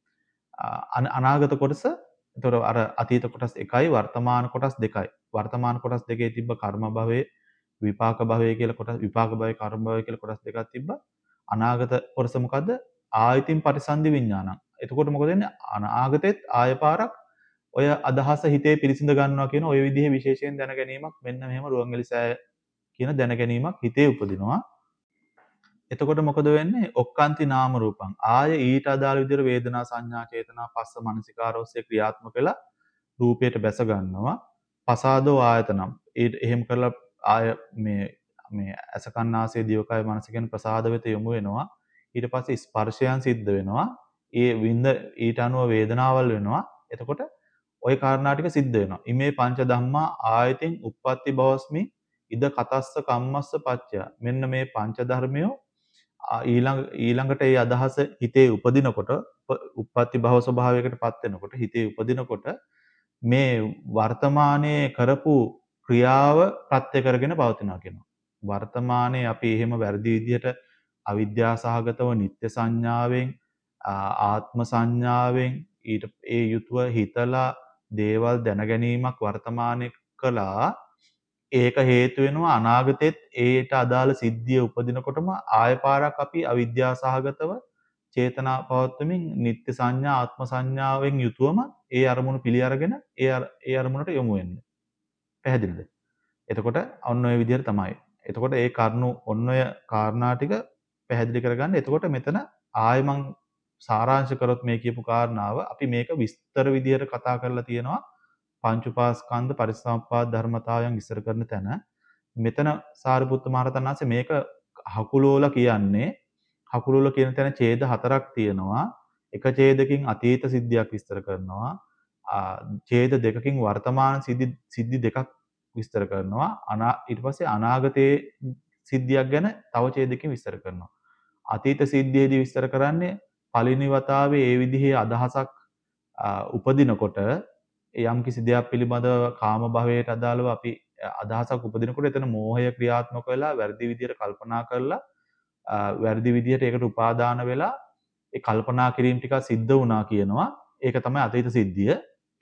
අනාගත කොටස. එතකොට අර අතීත කොටස් එකයි වර්තමාන කොටස් දෙකයි. වර්තමාන කොටස් දෙකේ තිබ්බ කර්ම භවයේ විපාක භවයේ කියලා කොටස් විපාක භවයේ කර්ම භවයේ කියලා කොටස් දෙකක් තිබ්බා. අනාගත කොටස මොකද්ද? ආයතින් පරිසන්දි විඥානං. එතකොට මොකද වෙන්නේ? අනාගතෙත් ආය පාරක් ඔය අදහස හිතේ පිරිසිඳ ගන්නවා කියන ඔය විදිහේ විශේෂයෙන් දැන ගැනීමක් මෙන්න මෙහෙම රුවන්වැලිසෑය කියන දැන ගැනීමක් හිතේ උපදිනවා. එතකොට මොකද වෙන්නේ? ඔක්කාන්ති නාම රූපං. ආය ඊට අදාළ විදිහට වේදනා සංඥා චේතනා පස්ස මනසිකාර ඔස්සේ ක්‍රියාත්මක වෙලා රූපයට බැස ගන්නවා. පසාදෝ ආයතනම්. ඊට එහෙම කරලා ආය මේ මේ අසකන්නාසයේ දිවකය මනස කියන ප්‍රසාද වෙත යොමු වෙනවා. ඊට පස්සේ ස්පර්ශයන් සිද්ධ වෙනවා. ඒ විඳ ඊට අනුව වේදනාවල් වෙනවා. එතකොට ওই කාරණා ටික සිද්ධ වෙනවා. ඉමේ පංච ධම්මා ආයතින් uppatti භවස්මි ඉද කතස්ස කම්මස්ස පච්චය. මෙන්න මේ පංච ධර්මයෝ ඊළඟ ඊළඟට ඒ අදහස හිතේ උපදිනකොට uppatti භව ස්වභාවයකට පත් වෙනකොට හිතේ උපදිනකොට මේ වර්තමානයේ කරපු ක්‍රියාව ප්‍රත්‍ය කරගෙන පවතිනවා කියනවා. වර්තමානයේ අපි එහෙම වැරදි විදිහට අවිද්‍යා සහගතව නිත්‍ය සංඥාවෙන් ආත්ම සංඥාවෙන් ඊට ඒ යුතුව හිතලා දේවල් දැන ගැනීමක් වර්තමානයේ කළා. ඒක හේතු වෙනවා අනාගතෙත් ඒට අදාළ සිද්ධිය උපදිනකොටම ආය පාරක් අපි අවිද්‍යා සහගතව චේතනා පවත්වමින් නිත්‍ය සංඥා ආත්ම සංඥාවෙන් යුතුවම ඒ අරමුණු පිළි අරගෙන ඒ ඒ අරමුණට යොමු වෙන්න. පැහැදිලිද? එතකොට ඔන්න ඔය විදිහට තමයි. එතකොට ඒ කරුණු ඔන්න ඔය කාරණා ටික පැහැදිලි කරගන්න. එතකොට මෙතන ආයෙ මං සාරාංශ කරොත් මේ කියපු කාරණාව අපි මේක විස්තර විදිහට කතා කරලා තියෙනවා. පංච උපාස්කන්ධ පරිසම්පාද ධර්මතාවයන් විස්තර කරන තැන මෙතන සාරිපුත්ත මහරහතන් වහන්සේ මේක හකුලෝලා කියන්නේ හකුලෝලා කියන තැන ඡේද හතරක් තියෙනවා. එක ඡේදකින් අතීත සිද්ධියක් විස්තර කරනවා. ඡේද දෙකකින් වර්තමාන සිද්ධි සිද්ධි දෙකක් විස්තර කරනවා. අනා ඊට පස්සේ අනාගතයේ සිද්ධියක් ගැන තව ඡේදකින් විස්තර කරනවා. අතීත සිද්ධියේදී විස්තර කරන්නේ පළවෙනි වතාවේ ඒ විදිහේ අදහසක් උපදිනකොට යම් කිසි දෙයක් පිළිබඳව කාම භවයට අදාළව අපි අදහසක් උපදිනකොට එතන මෝහය ක්‍රියාත්මක වෙලා වැරදි විදිහට කල්පනා කරලා වැරදි විදිහට ඒකට උපාදාන වෙලා ඒ කල්පනා කිරීම ටික සිද්ධ වුණා කියනවා. ඒක තමයි අතීත සිද්ධිය.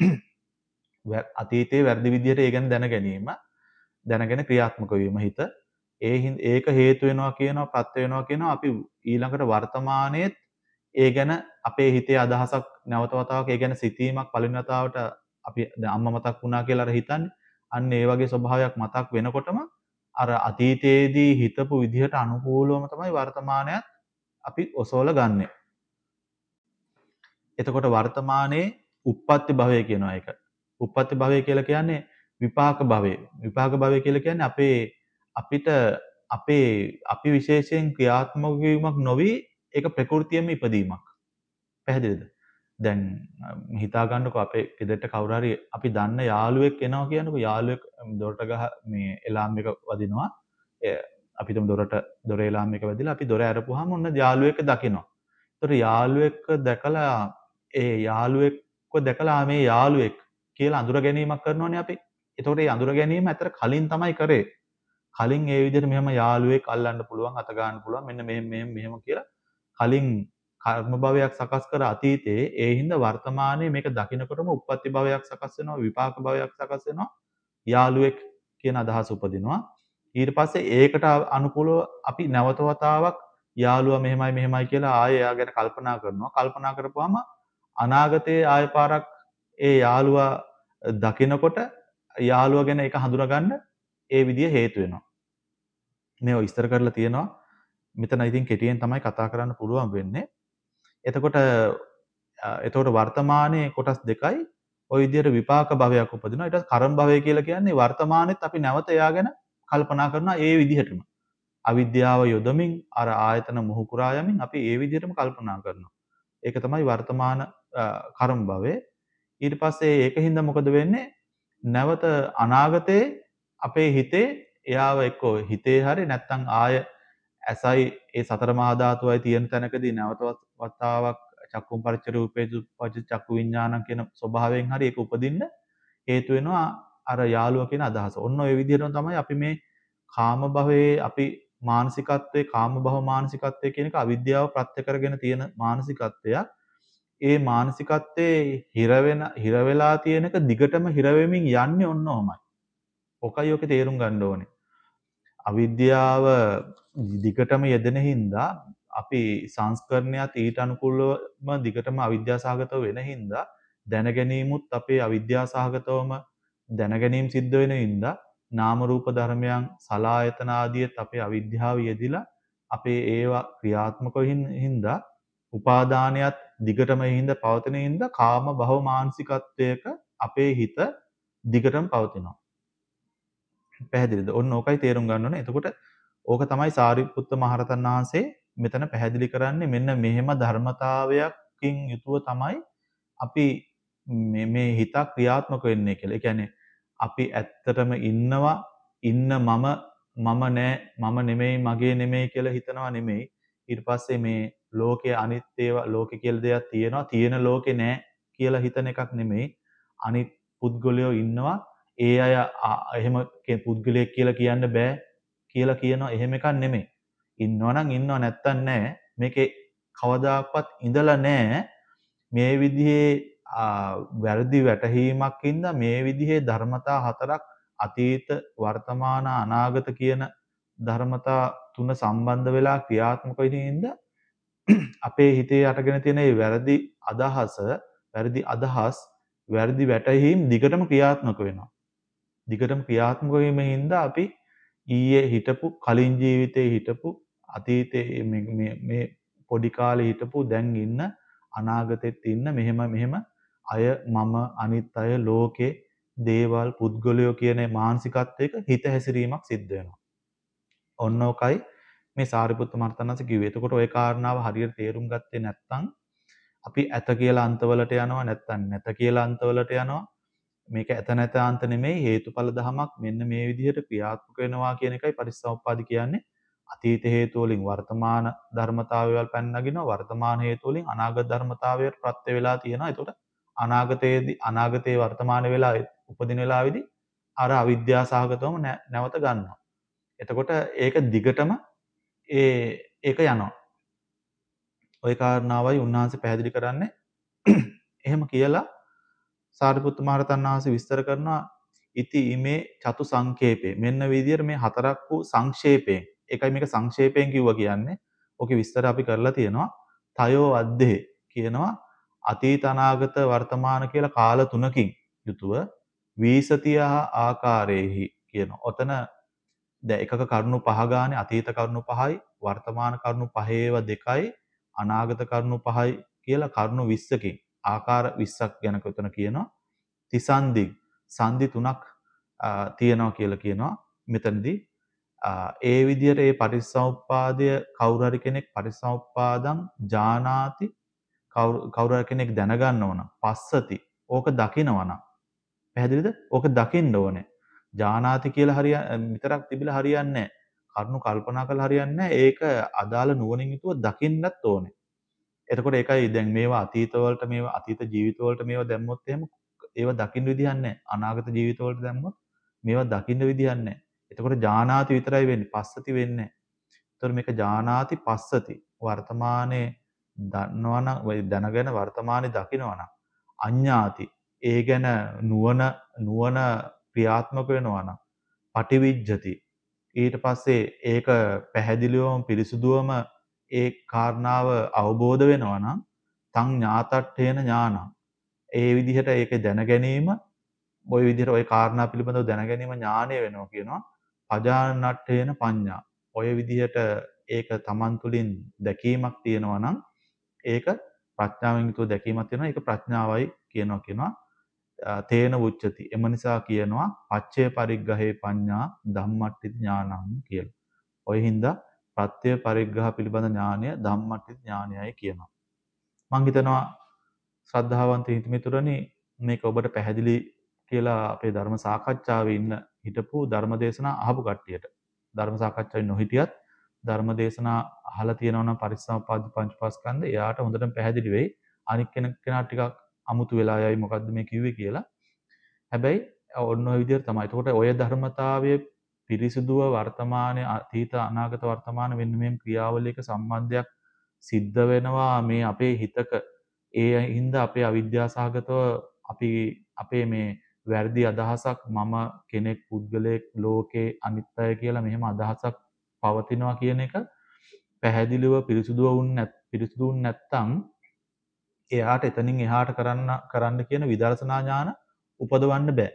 අතීතයේ වැරදි විදිහට ඒ ගැන දැන ගැනීම දැනගෙන ක්‍රියාත්මක වීම හිත ඒ ඒක හේතු වෙනවා කියනවා ප්‍රත්‍ය වෙනවා කියනවා අපි ඊළඟට වර්තමානයේත් ඒ ගැන අපේ හිතේ අදහසක් නැවත වතාවක් ඒ ගැන සිතීමක් පළවෙනි වතාවට අපි දැන් අම්මා මතක් වුණා කියලා අර හිතන්නේ අන්න ඒ වගේ ස්වභාවයක් මතක් වෙනකොටම අර අතීතයේදී හිතපු විදිහට අනුකූලවම තමයි වර්තමානයත් අපි ඔසවලා ගන්නෙ. එතකොට වර්තමානයේ uppatti භවය කියනවා ඒක. uppatti භවය කියලා කියන්නේ විපාක භවය. විපාක භවය කියලා කියන්නේ අපේ අපිට අපේ අපි විශේෂයෙන් ක්‍රියාත්මක වීමක් නොවි ඒක ප්‍රകൃතියෙම ඉපදීමක්. පැහැදිලිද? දැන් හිතා ගන්නකො අපේ ගෙදරට කවුරු හරි අපි දන්න යාළුවෙක් එනවා කියනකො යාළුවෙක් දොරට ගහ මේ එලාම් එක වදිනවා. අපි තුමු දොරට දොර එලාම් එක වැදිලා අපි දොර ඇරපුවාම ඔන්න යාළුවෙක් දකිනවා. ඒතර යාළුවෙක් දැකලා ඒ යාළුවෙක්ව දැකලා මේ යාළුවෙක් කියලා අඳුර ගැනීමක් කරනවනේ අපි. ඒතකොට මේ අඳුර ගැනීම ඇතර කලින් තමයි කරේ. කලින් ඒ විදිහට මෙහෙම යාළුවෙක් අල්ලන්න පුළුවන් අත ගන්න පුළුවන් මෙන්න මෙහෙම මෙහෙම මෙහෙම කියලා කලින් කර්ම භවයක් සකස් කර අතීතයේ ඒ හින්දා වර්තමානයේ මේක දකින්නකොටම උප්පත්ති භවයක් සකස් වෙනවා විපාක භවයක් සකස් වෙනවා යාළුවෙක් කියන අදහස උපදිනවා ඊට පස්සේ ඒකට අනුකූලව අපි නැවත වතාවක් යාළුවා මෙහෙමයි මෙහෙමයි කියලා ආයෙ එයා ගැන කල්පනා කරනවා කල්පනා කරපුවාම අනාගතයේ ආයෙ පාරක් ඒ යාළුවා දකින්නකොට යාළුවා ගැන ඒක හඳුනාගන්න ඒ විදිය හේතු වෙනවා මේව විස්තර කරලා තියෙනවා මෙතන ඉතින් කෙටියෙන් තමයි කතා කරන්න පුළුවන් වෙන්නේ එතකොට එතකොට වර්තමානයේ කොටස් දෙකයි ওই විදිහට විපාක භවයක් උපදිනවා ඊට පස්සේ කර්ම භවය කියලා කියන්නේ වර්තමානෙත් අපි නැවත එයා ගැන කල්පනා කරනවා ඒ විදිහටම අවිද්‍යාව යොදමින් අර ආයතන මොහු කුරා යමින් අපි ඒ විදිහටම කල්පනා කරනවා ඒක තමයි වර්තමාන කර්ම භවය ඊට පස්සේ ඒකින්ද මොකද වෙන්නේ නැවත අනාගතයේ අපේ හිතේ එයාව එක්කෝ හිතේ හරි නැත්නම් ආය ඇසයි ඒ සතර මහා ධාතුවයි තියෙන තැනකදී නැවත වතාවක් චක්කුම් පරිච්ඡ රූපේ පරිච්ඡ චක්කු විඥානං කියන ස්වභාවයෙන් හරි ඒක උපදින්න හේතු වෙනවා අර යාළුව කියන අදහස. ඔන්න ඔය විදිහටම තමයි අපි මේ කාම භවයේ අපි මානසිකත්වයේ කාම භව මානසිකත්වයේ කියන එක අවිද්‍යාව ප්‍රත්‍ය කරගෙන තියෙන මානසිකත්වයක්. ඒ මානසිකත්වයේ හිර වෙන හිර වෙලා තියෙනක දිගටම හිර වෙමින් යන්නේ ඔන්න ඔහමයි. ඔකයි ඔකේ තේරුම් ගන්න ඕනේ. අවිද්‍යාව දිගටම යෙදෙන හින්දා අපි සංස්කරණයත් ඊට අනුකූලවම දිගටම අවිද්‍යාසහගතව වෙන හින්දා දැනගැනීමුත් අපේ අවිද්‍යාසහගතවම දැනගැනීම් සිද්ධ වෙන හින්දා නාම රූප ධර්මයන් සලආයතන ආදියත් අපේ අවිද්‍යාව යෙදිලා අපේ ඒවා ක්‍රියාත්මක හින්දා උපාදානයත් දිගටම හින්දා පවතින හින්දා කාම භව මානසිකත්වයක අපේ හිත දිගටම පවතිනවා. පැහැදිලිද? ඔන්න ඕකයි තේරුම් ගන්න ඕනේ. එතකොට ඕක තමයි සාරිපුත්ත මහරහතන් වහන්සේ මෙතන පැහැදිලි කරන්නේ මෙන්න මෙහෙම ධර්මතාවයක් දුකින් යුතුව තමයි අපි මේ මේ හිත ක්‍රියාත්මක වෙන්නේ කියලා. ඒ කියන්නේ අපි ඇත්තටම ඉන්නවා ඉන්න මම මම නෑ මම නෙමෙයි මගේ නෙමෙයි කියලා හිතනවා නෙමෙයි. ඊට පස්සේ මේ ලෝකයේ අනිත් ඒවා ලෝකේ කියලා දෙයක් තියෙනවා තියෙන ලෝකේ නෑ කියලා හිතන එකක් නෙමෙයි. අනිත් පුද්ගලයෝ ඉන්නවා ඒ අය එහෙම පුද්ගලයෙක් කියලා කියන්න බෑ කියලා කියනවා එහෙම එකක් නෙමෙයි. ඉන්නවනම් ඉන්නව නැත්තම් නෑ. මේකේ කවදාකවත් ඉඳලා නෑ. මේ විදිහේ වැරදි වැටහීමක් හින්දා මේ විදිහේ ධර්මතා හතරක් අතීත වර්තමාන අනාගත කියන ධර්මතා තුන සම්බන්ධ වෙලා ක්‍රියාත්මක වෙන හින්දා අපේ හිතේ අටගෙන තියෙන මේ වැරදි අදහස වැරදි අදහස් වැරදි වැටහීම් දිගටම ක්‍රියාත්මක වෙනවා. දිගටම ක්‍රියාත්මක වීමෙන් හින්දා අපි ඊයේ හිටපු කලින් ජීවිතේ හිටපු අතීතේ මේ මේ පොඩි කාලේ හිටපු දැන් ඉන්න අනාගතෙත් ඉන්න මෙහෙම මෙහෙම අය මම අනිත් අය ලෝකේ දේවල් පුද්ගලයෝ කියන මානසිකත්වයක හිත හැසිරීමක් සිද්ධ වෙනවා. ඔන්න ඔකයි මේ සාරිපුත්ත මහරහතන්වහන්සේ කිව්වේ. එතකොට ওই කාරණාව හරියට තේරුම් ගත්තේ නැත්නම් අපි ඇත කියලා අන්තවලට යනවා නැත්නම් නැත කියලා අන්තවලට යනවා. මේක ඇත නැත අන්ත නෙමෙයි හේතුඵල ධමයක් මෙන්න මේ විදිහට ක්‍රියාත්මක වෙනවා කියන එකයි පටිච්චසමුප්පාද කියන්නේ. අතීත හේතු වලින් වර්තමාන ධර්මතාවයවල් පැන නගිනවා වර්තමාන හේතු වලින් අනාගත ධර්මතාවයට ප්‍රත්‍ය වෙලා තියෙනවා. එතකොට අනාගතයේදී අනාගතයේ වර්තමාන වෙලා උපදින වෙලාවේදී අර අවිද්‍යාව සහගතවම නැවත ගන්නවා. එතකොට ඒක දිගටම ඒ ඒක යනවා. ওই කාරණාවයි උන්වහන්සේ පැහැදිලි කරන්නේ. එහෙම කියලා සාරිපුත්ත මහරහතන් වහන්සේ විස්තර කරනවා ඉති ඉමේ චතු සංකේපේ මෙන්න විදියට මේ හතරක් වූ සංක්ෂේපයෙන් ඒකයි මේක සංක්ෂේපයෙන් කිව්වා කියන්නේ. ඕකේ විස්තර අපි කරලා තියෙනවා. තයෝ අද්දේ කියනවා අතීත අනාගත වර්තමාන කියලා කාල තුනකින් යුතුව වීසතිය ආකාරයේහි කියන. ඔතන දැන් එකක කරුණු පහ ගානේ අතීත කරුණු පහයි වර්තමාන කරුණු පහේව දෙකයි අනාගත කරුණු පහයි කියලා කරුණු විස්සකින් ආකාර විස්සක් ගැන කොතන කියනවා. තිසන්දි සංදි තුනක් තියෙනවා කියලා කියනවා. මෙතනදී ඒ විදිහට ඒ පටිච්චසමුප්පාදය කවුරු හරි කෙනෙක් පටිච්චසමුප්පාදං ජානාති කවුරු හරි කෙනෙක් දැනගන්න ඕන. පස්සති ඕක දකිනවනම් පැහැදිලිද? ඕක දකින්න ඕනේ. ජානාති කියලා හරිය විතරක් තිබිලා හරියන්නේ නැහැ. කරුණු කල්පනා කරලා හරියන්නේ නැහැ. ඒක අදාළ නුවණින් යුතුව දකින්නත් ඕනේ. එතකොට ඒකයි දැන් මේවා අතීත වලට මේවා අතීත ජීවිත වලට මේවා දැම්මොත් එහෙම ඒවා දකින්න විදිහක් නැහැ. අනාගත ජීවිත වලට දැම්මොත් මේවා දකින්න විදිහක් නැහැ. එතකොට ජානාති විතරයි වෙන්නේ. පස්සති වෙන්නේ නැහැ. එතකොට මේක ජානාති පස්සති. වර්තමානයේ දන්නවනම් දැනගෙන වර්තමානයේ දකිනවනම් අඤ්ඤාති ඒ ගැන නුවණ නුවණ ක්‍රියාත්මක වෙනවා නම් පටිවිජ්ජති ඊට පස්සේ ඒක පැහැදිලිවම පිරිසුදුවම ඒ කාරණාව අවබෝධ වෙනවා නම් තං ඥාතට්ඨේන ඥානං ඒ විදිහට ඒක දැන ගැනීම ওই විදිහට ওই කාරණා පිළිබඳව දැන ගැනීම ඥානය වෙනවා කියනවා පජානට්ඨේන පඤ්ඤා ඔය විදිහට ඒක Taman තුලින් දැකීමක් තියෙනවා නම් ඒක ප්‍රඥාවෙන් යුතුව දැකීමක් තියෙනවා ඒක ප්‍රඥාවයි කියනවා කියනවා තේන උච්චති. එම නිසා කියනවා පච්චේ පරිග්‍රහේ පඤ්ඤා ධම්මට්ටි ඥානං කියලා. ඔය හින්දා ප්‍රත්‍ය පරිග්‍රහ පිළිබඳ ඥානය ධම්මට්ටි ඥානයයි කියනවා. මම හිතනවා ශ්‍රද්ධාවන්ත හිතමිතුරනි මේක ඔබට පැහැදිලි කියලා අපේ ධර්ම සාකච්ඡාවේ ඉන්න හිටපු ධර්මදේශනා අහපු කට්ටියට ධර්ම සාකච්ඡාවේ නොහිටියත් ධර්මදේශනා අහලා තියෙනවා නම් පරිසම්පාද පංචපස්කන්ධ එයාට හොඳටම පැහැදිලි වෙයි. අනික් කෙනෙක් කෙනා ටිකක් අමුතු වෙලා යයි මොකද්ද මේ කිව්වේ කියලා. හැබැයි ඔන්න ඔය විදිහට තමයි. එතකොට ඔය ධර්මතාවයේ පිරිසිදුව වර්තමානයේ අතීත අනාගත වර්තමාන වෙන්න මේ ක්‍රියාවලියක සම්බන්ධයක් සිද්ධ වෙනවා මේ අපේ හිතක. ඒ හින්දා අපේ අවිද්‍යාව සහගතව අපි අපේ මේ වැරදි අදහසක් මම කෙනෙක් පුද්ගලයෙක් ලෝකේ අනිත්‍යය කියලා මෙහෙම අදහසක් පවතිනවා කියන එක පැහැදිලිව පිරිසිදුව වුණ පිරිසිදු වුණ නැත්නම් එයාට එතනින් එහාට කරන්න කරන්න කියන විදර්ශනා ඥාන උපදවන්න බෑ.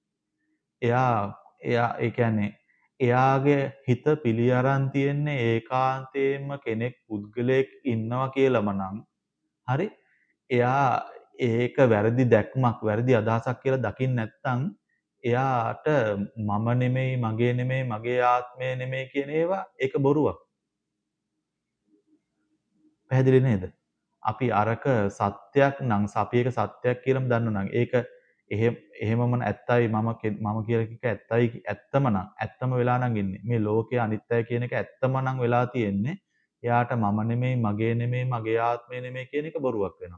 එයා එයා ඒ කියන්නේ එයාගේ හිත පිළි අරන් තියෙන්නේ ඒකාන්තයෙන්ම කෙනෙක් පුද්ගලයෙක් ඉන්නවා කියලාම නම් හරි එයා ඒක වැරදි දැක්මක් වැරදි අදහසක් කියලා දකින්න නැත්නම් එයාට මම නෙමෙයි මගේ නෙමෙයි මගේ ආත්මය නෙමෙයි කියන ඒවා ඒක බොරුවක්. පැහැදිලි නේද? අපි අරක සත්‍යයක් නම් අපි ඒක සත්‍යයක් කියලාම දන්නවනම් ඒක එහෙම එහෙමම ඇත්තයි මම මම කියලා කික ඇත්තයි ඇත්තම නම් ඇත්තම වෙලා නම් ඉන්නේ. මේ ලෝකයේ අනිත්‍යයි කියන එක ඇත්තම නම් වෙලා තියෙන්නේ. එයාට මම නෙමෙයි මගේ නෙමෙයි මගේ ආත්මය නෙමෙයි කියන එක බොරුවක් වෙනවා.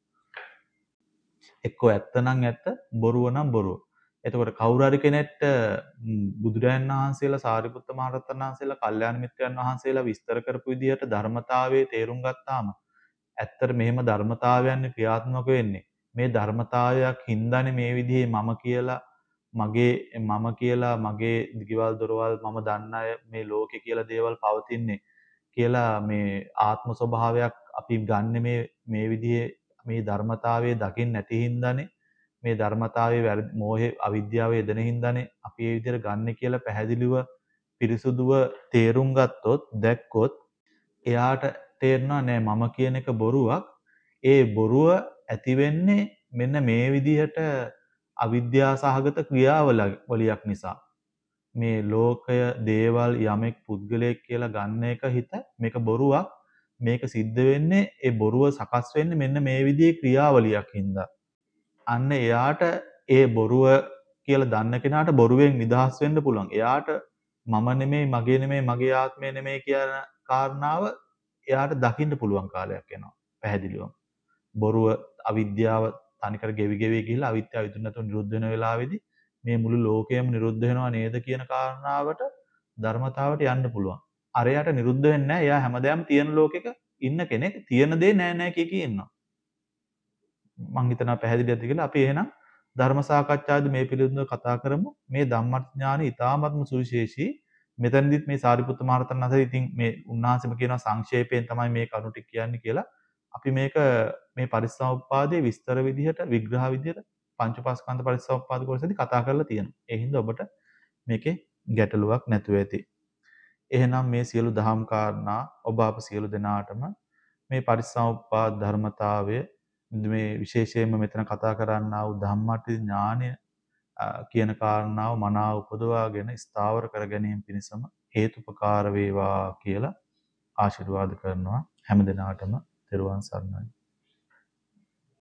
එක්කෝ ඇත්ත නම් ඇත්ත බොරුව නම් බොරුව. එතකොට කවුරු හරි කෙනෙක්ට බුදුරජාණන් වහන්සේලා සාරිපුත්ත මහ රහතන් වහන්සේලා කල්යාණ මිත්‍රයන් වහන්සේලා විස්තර කරපු විදිහට ධර්මතාවයේ තේරුම් ගත්තාම ඇත්තට මෙහෙම ධර්මතාවයන් ක්‍රියාත්මක වෙන්නේ. මේ ධර්මතාවයක් හින්දානේ මේ විදිහේ මම කියලා මගේ මම කියලා මගේ දිගවල් දොරවල් මම දන්න අය මේ ලෝකේ කියලා දේවල් පවතින්නේ කියලා මේ ආත්ම ස්වභාවයක් අපි ගන්න මේ මේ විදිහේ මේ ධර්මතාවයේ දකින්න නැති හින්දානේ මේ ධර්මතාවයේ වැරදි මෝහේ අවිද්‍යාව යෙදෙන හින්දානේ අපි මේ විදිහට ගන්න කියලා පැහැදිලිව පිරිසුදුව තේරුම් ගත්තොත් දැක්කොත් එයාට තේරෙනවා නෑ මම කියන එක බොරුවක්. ඒ බොරුව ඇති වෙන්නේ මෙන්න මේ විදිහට අවිද්‍යා සහගත ක්‍රියාවලියක් නිසා. මේ ලෝකය දේවල් යමෙක් පුද්ගලයෙක් කියලා ගන්න එක හිත මේක බොරුවක්. මේක සිද්ධ වෙන්නේ ඒ බොරුව සකස් වෙන්නේ මෙන්න මේ විදිහේ ක්‍රියාවලියක් හින්දා. අන්න එයාට ඒ බොරුව කියලා දන්න කෙනාට බොරුවෙන් නිදහස් වෙන්න පුළුවන්. එයාට මම නෙමෙයි මගේ නෙමෙයි මගේ ආත්මය නෙමෙයි කියන කාරණාව එයාට දකින්න පුළුවන් කාලයක් එනවා. පැහැදිලිවම. බොරුව අවිද්‍යාව තනිකර ගෙවි ගෙවි ගිහිල්ලා අවිද්‍යාව ඉතුරු නැතුව නිරුද්ධ වෙන වෙලාවේදී මේ මුළු ලෝකයම නිරුද්ධ වෙනවා නේද කියන කාරණාවට ධර්මතාවට යන්න පුළුවන්. අරයට නිරුද්ධ වෙන්නේ නැහැ. එයා හැමදාම තියෙන ලෝකෙක ඉන්න කෙනෙක්. තියෙන දේ නෑ නෑ කිය කී ඉන්නවා. මං හිතනවා පැහැදිලි ඇති කියලා. අපි එහෙනම් ධර්ම සාකච්ඡාවේදී මේ පිළිබඳව කතා කරමු. මේ ධම්මඥානෙ ඊ타ත්ම සුවිශේෂී. මෙතනදිත් මේ සාරිපුත්ත මහ රහතන් වහන්සේ ඉතින් මේ උන්වහන්සේම කියනවා සංක්ෂේපයෙන් තමයි මේ කරුණු ටික කියන්නේ කියලා. අපි මේක මේ පරිසම්පාදයේ විස්තර විදිහට විග්‍රහ විදිහට පංචපාස්කන්ධ පරිසම්පාද කොටසදී කතා කරලා තියෙනවා. ඒ හින්දා ඔබට මේකේ ගැටලුවක් නැතුව ඇති. එහෙනම් මේ සියලු දහම් කාරණා ඔබ අප සියලු දෙනාටම මේ පරිසම්පාද ධර්මතාවය මේ විශේෂයෙන්ම මෙතන කතා කරන්නා වූ ධම්මටි ඥානය කියන කාරණාව මනාව උපදවාගෙන ස්ථාවර කර ගැනීම පිණිසම හේතුපකාර වේවා කියලා ආශිර්වාද කරනවා හැම දිනාටම තෙරුවන් සරණයි.